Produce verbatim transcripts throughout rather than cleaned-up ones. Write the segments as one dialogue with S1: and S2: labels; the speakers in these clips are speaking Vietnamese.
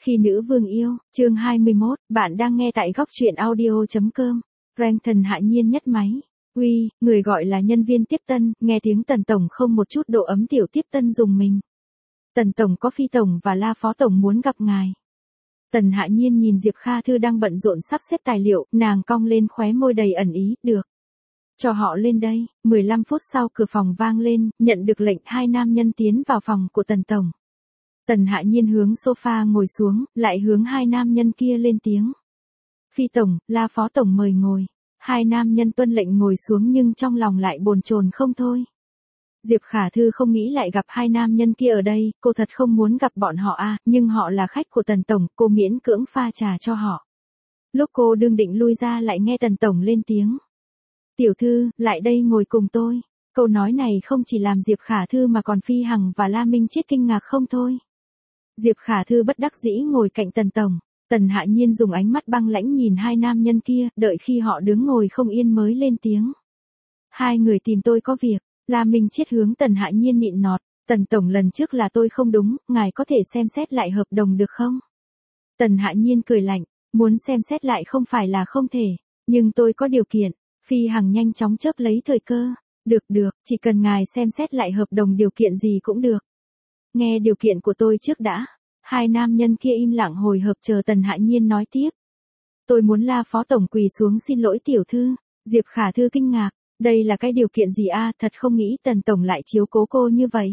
S1: Khi nữ vương yêu, chương hai mươi mốt, bạn đang nghe tại góc truyện audio.com. Renton Hạ Nhiên nhất máy. Uy, người gọi là nhân viên tiếp tân, nghe tiếng Tần Tổng không một chút độ ấm tiểu tiếp tân dùng mình. Tần Tổng có Phi Tổng và La Phó Tổng muốn gặp ngài. Tần Hạ Nhiên nhìn Diệp Kha Thư đang bận rộn sắp xếp tài liệu, nàng cong lên khóe môi đầy ẩn ý, được. Cho họ lên đây. mười lăm phút sau cửa phòng vang lên, nhận được lệnh hai nam nhân tiến vào phòng của Tần Tổng. Tần Hạ Nhiên hướng sofa ngồi xuống, lại hướng hai nam nhân kia lên tiếng. Phi Tổng, La Phó Tổng mời ngồi. Hai nam nhân tuân lệnh ngồi xuống nhưng trong lòng lại bồn chồn không thôi. Diệp Khả Thư không nghĩ lại gặp hai nam nhân kia ở đây, cô thật không muốn gặp bọn họ à, nhưng họ là khách của Tần Tổng, cô miễn cưỡng pha trà cho họ. Lúc cô đương định lui ra lại nghe Tần Tổng lên tiếng. Tiểu thư, lại đây ngồi cùng tôi. Câu nói này không chỉ làm Diệp Khả Thư mà còn Phi Hằng và La Minh Chết kinh ngạc không thôi. Diệp Khả Thư bất đắc dĩ ngồi cạnh Tần Tổng. Tần Hạ Nhiên dùng ánh mắt băng lãnh nhìn hai nam nhân kia, đợi khi họ đứng ngồi không yên mới lên tiếng. Hai người tìm tôi có việc. La Minh Chết hướng Tần Hạ Nhiên nịnh nọt. Tần Tổng lần trước là tôi không đúng, ngài có thể xem xét lại hợp đồng được không? Tần Hạ Nhiên cười lạnh, muốn xem xét lại không phải là không thể, nhưng tôi có điều kiện. Phi Hằng nhanh chóng chớp lấy thời cơ. Được được, chỉ cần ngài xem xét lại hợp đồng điều kiện gì cũng được. Nghe điều kiện của tôi trước đã. Hai nam nhân kia im lặng hồi hộp chờ Tần Hạ Nhiên nói tiếp. Tôi muốn La Phó Tổng quỳ xuống xin lỗi tiểu thư. Diệp Khả Thư kinh ngạc. Đây là cái điều kiện gì a? Thật không nghĩ Tần Tổng lại chiếu cố cô như vậy.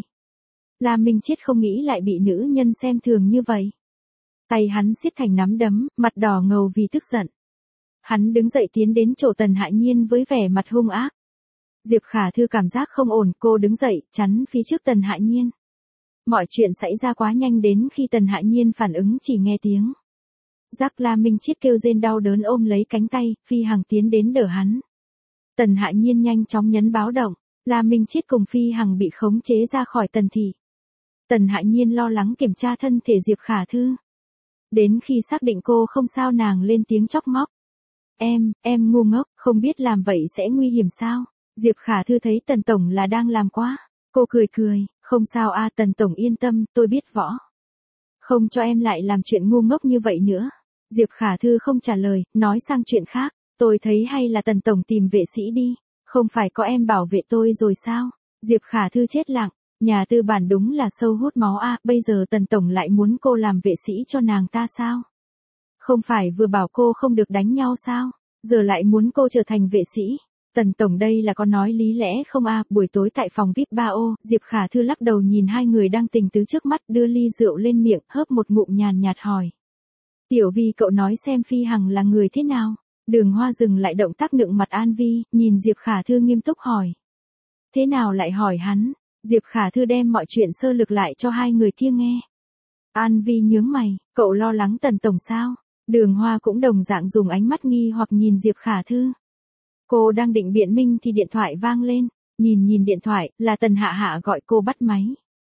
S1: La Minh Chết không nghĩ lại bị nữ nhân xem thường như vậy. Tay hắn siết thành nắm đấm, mặt đỏ ngầu vì tức giận. Hắn đứng dậy tiến đến chỗ Tần Hạ Nhiên với vẻ mặt hung ác. Diệp Khả Thư cảm giác không ổn, cô đứng dậy, chắn phía trước Tần Hạ Nhiên. Mọi chuyện xảy ra quá nhanh đến khi Tần Hạ Nhiên phản ứng chỉ nghe tiếng. Giác La Minh Chết kêu rên đau đớn ôm lấy cánh tay, Phi Hằng tiến đến đỡ hắn. Tần Hạ Nhiên nhanh chóng nhấn báo động, La Minh Chết cùng Phi Hằng bị khống chế ra khỏi Tần thị. Tần Hạ Nhiên lo lắng kiểm tra thân thể Diệp Khả Thư. Đến khi xác định cô không sao nàng lên tiếng chóc móc. Em, em ngu ngốc, không biết làm vậy sẽ nguy hiểm sao? Diệp Khả Thư thấy Tần Tổng là đang làm quá. Cô cười cười, không sao a Tần Tổng yên tâm, tôi biết võ. Không cho em lại làm chuyện ngu ngốc như vậy nữa. Diệp Khả Thư không trả lời, nói sang chuyện khác. Tôi thấy hay là Tần Tổng tìm vệ sĩ đi. Không phải có em bảo vệ tôi rồi sao? Diệp Khả Thư chết lặng. Nhà tư bản đúng là sâu hút máu a, bây giờ Tần Tổng lại muốn cô làm vệ sĩ cho nàng ta sao? Không phải vừa bảo cô không được đánh nhau sao? Giờ lại muốn cô trở thành vệ sĩ. Tần Tổng đây là có nói lý lẽ không a? Buổi tối tại phòng vi ai pi ba ô, Diệp Khả Thư lắc đầu nhìn hai người đang tình tứ trước mắt, đưa ly rượu lên miệng, hớp một ngụm nhàn nhạt hỏi. Tiểu Vi cậu nói xem Phi Hằng là người thế nào? Đường Hoa dừng lại động tác nựng mặt An Vi, nhìn Diệp Khả Thư nghiêm túc hỏi. Thế nào lại hỏi hắn? Diệp Khả Thư đem mọi chuyện sơ lược lại cho hai người kia nghe. An Vi nhướng mày, cậu lo lắng Tần Tổng sao? Đường Hoa cũng đồng dạng dùng ánh mắt nghi hoặc nhìn Diệp Khả Thư. Cô đang định biện minh thì điện thoại vang lên, nhìn nhìn điện thoại, là Tần Hạ Hạ gọi cô bắt máy.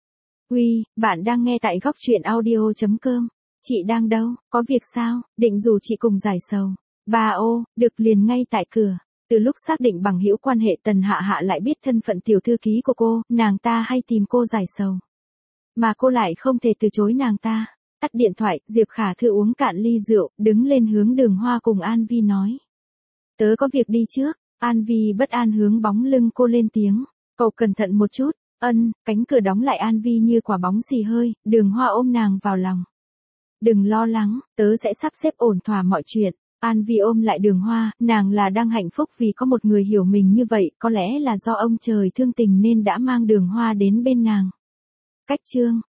S1: Uy, bạn đang nghe tại góc truyện audio.com. Chị đang đâu, có việc sao, định rủ chị cùng giải sầu. Ba ô, được liền ngay tại cửa. Từ lúc xác định bằng hữu quan hệ Tần Hạ Hạ lại biết thân phận tiểu thư ký của cô, nàng ta hay tìm cô giải sầu. Mà cô lại không thể từ chối nàng ta. Tắt điện thoại, Diệp Khả Thư uống cạn ly rượu, đứng lên hướng Đường Hoa cùng An Vi nói. Tớ có việc đi trước. An Vi bất an hướng bóng lưng cô lên tiếng. Cậu cẩn thận một chút. Ân, cánh cửa đóng lại An Vi như quả bóng xì hơi, Đường Hoa ôm nàng vào lòng. Đừng lo lắng, tớ sẽ sắp xếp ổn thỏa mọi chuyện. An Vi ôm lại Đường Hoa, nàng là đang hạnh phúc vì có một người hiểu mình như vậy, có lẽ là do ông trời thương tình nên đã mang Đường Hoa đến bên nàng. Cách chương